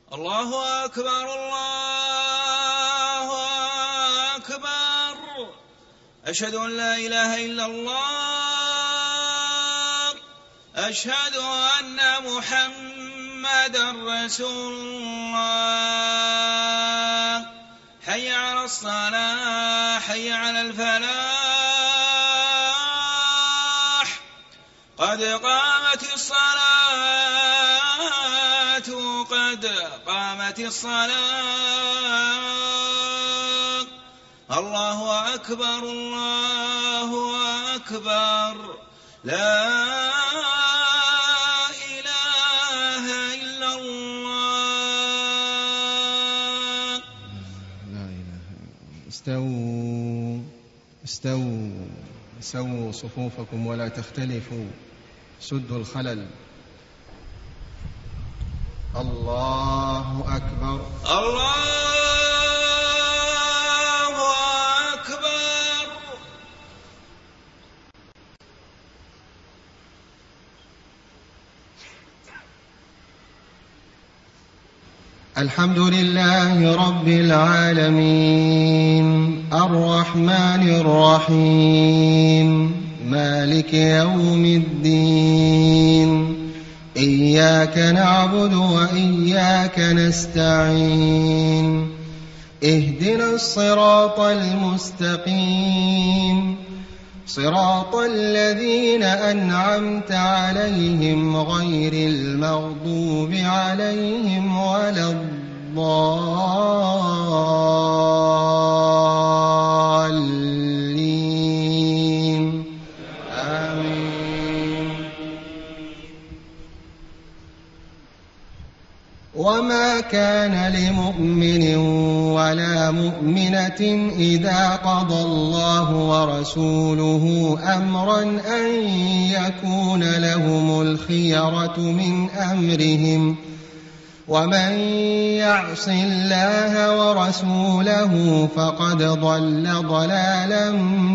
الله أكبر الله أكبر. أشهد أن لا إله إلا الله. أشهد أن محمدا رسول الله. حي على الصلاة حي على الفلاح. قد قامت الصلاة قد قامت الصلاة. الله أكبر الله أكبر. لا إله إلا الله. لا إله إلا الله. استووا استووا سووا صفوفكم ولا تختلفوا، سدوا الخلل. الله أكبر الله أكبر. الحمد لله رب العالمين الرحمن الرحيم مالك يوم الدين. إياك نعبد وإياك نستعين. اهدنا الصراط المستقيم، صراط الذين أنعمت عليهم غير المغضوب عليهم ولا الضالين. آمين. وما كان لمؤمن ولا مؤمنة إذا قضى الله ورسوله أمرا أن يكون لهم الخيرة من أمرهم، ومن يعص الله ورسوله فقد ضل ضلالا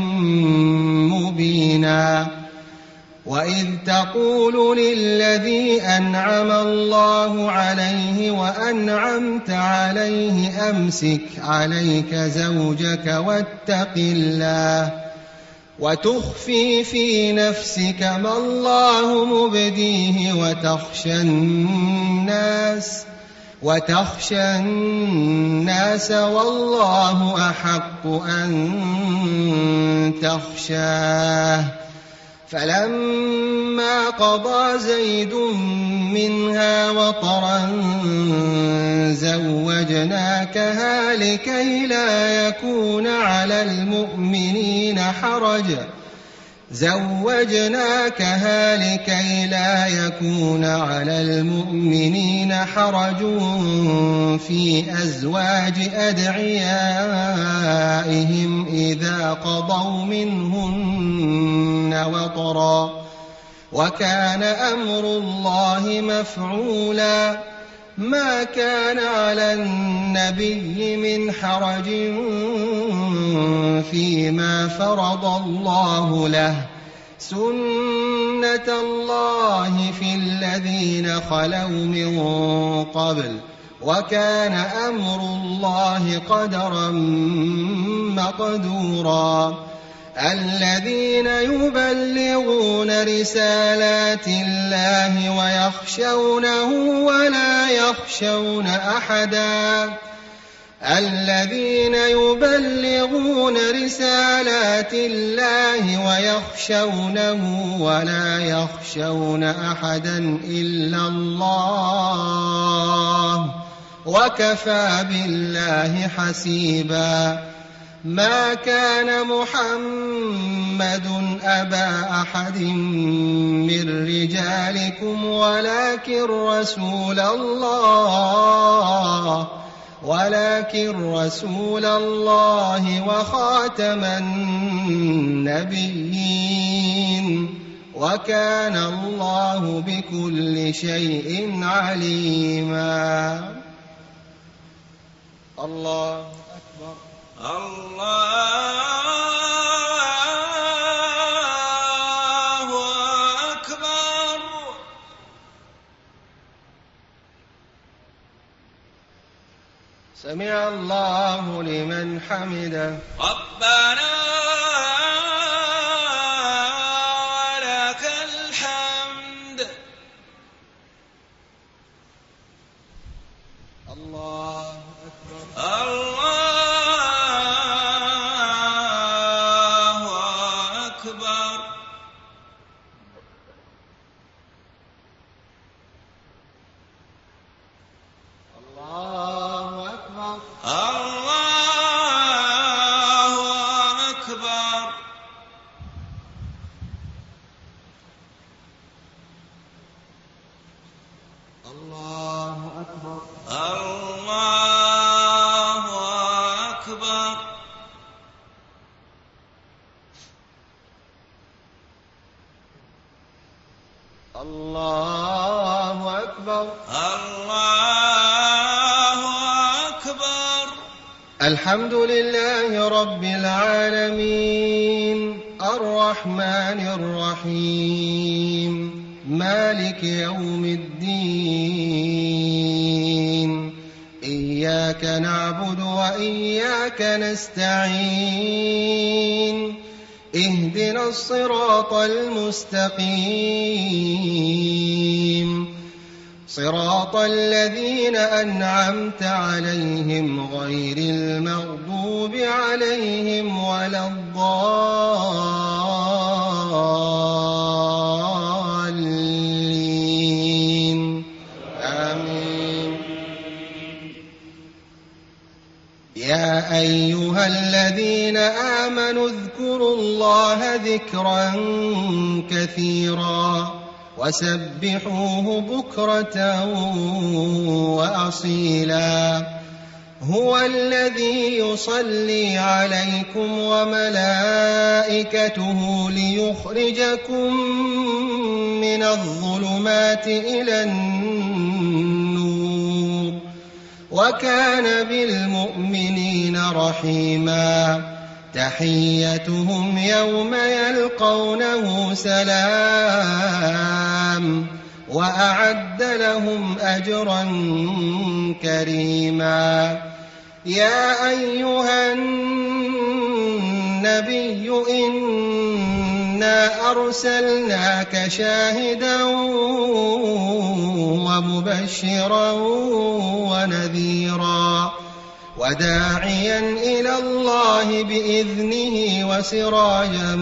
مبينا. وإذ تقول للذي أنعم الله عليه وأنعمت عليه أمسك عليك زوجك واتق الله وتخفي في نفسك ما الله مبديه وتخشى الناس والله أحق أن تخشاه. فلما قضى زيد منها وطرا زوجناكها لكي لا يكون على المؤمنين حرج في أزواج أدعيائهم إذا قضوا منهن وطرا، وكان أمر الله مفعولا. ما كان على النبي من حرج فيما فرض الله له، سنة الله في الذين خلوا من قبل، وكان أمر الله قدرا مقدورا. الذين يبلغون رسالات الله ويخشونه ولا يخشون أحدا إلا الله، وكفى بالله حسيبا. ما كان محمد أبا أحد من رجالكم ولكن رسول الله وخاتم النبيين، وكان الله بكل شيء عليما. الله أكبر الله أكبر. سمع الله لمن حمده. ربنا ولك الحمد. الله أكبر. الله أكبر. الله أكبر. الله أكبر. الله أكبر. الله أكبر. الله أكبر. الله أكبر. الحمد لله رب العالمين الرحمن الرحيم مالك يوم الدين إياك نعبد وإياك نستعين اهدنا الصراط المستقيم صراط الذين أنعمت عليهم غير المغضوب عليهم ولا الضالين آمين. يا أيها الذين آمنوا اذكروا الله ذكرا كثيرا وسبحوه بكرة وأصيلا هو الذي يصلي عليكم وملائكته ليخرجكم من الظلمات إلى النور وكان بالمؤمنين رحيما تحيتهم يوم يلقونه سلام وأعد لهم أجرا كريما. يا أيها النبي إنا أرسلناك شاهدا ومبشرا ونذيرا وداعيا إلى الله بإذنه وسراجا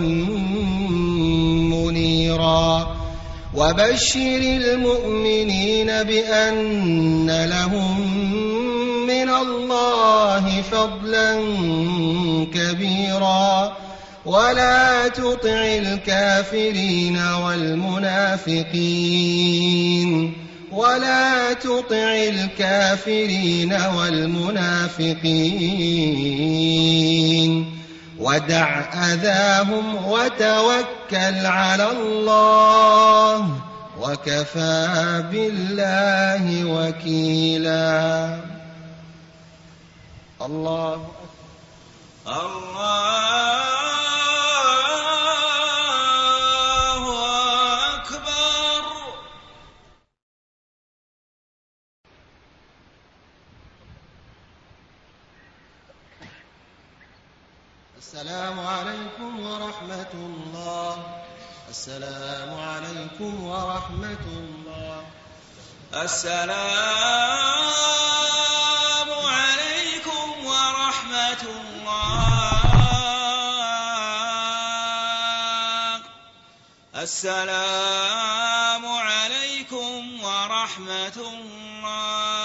منيرا وبشر المؤمنين بأن لهم من الله فضلا كبيرا ولا تطع الكافرين والمنافقين ودع أذاهم وتوكل على الله وكفى بالله وكيلا. الله أكبر. السلام عليكم ورحمة الله. السلام عليكم ورحمة الله. السلام عليكم ورحمة الله. السلام عليكم ورحمة الله.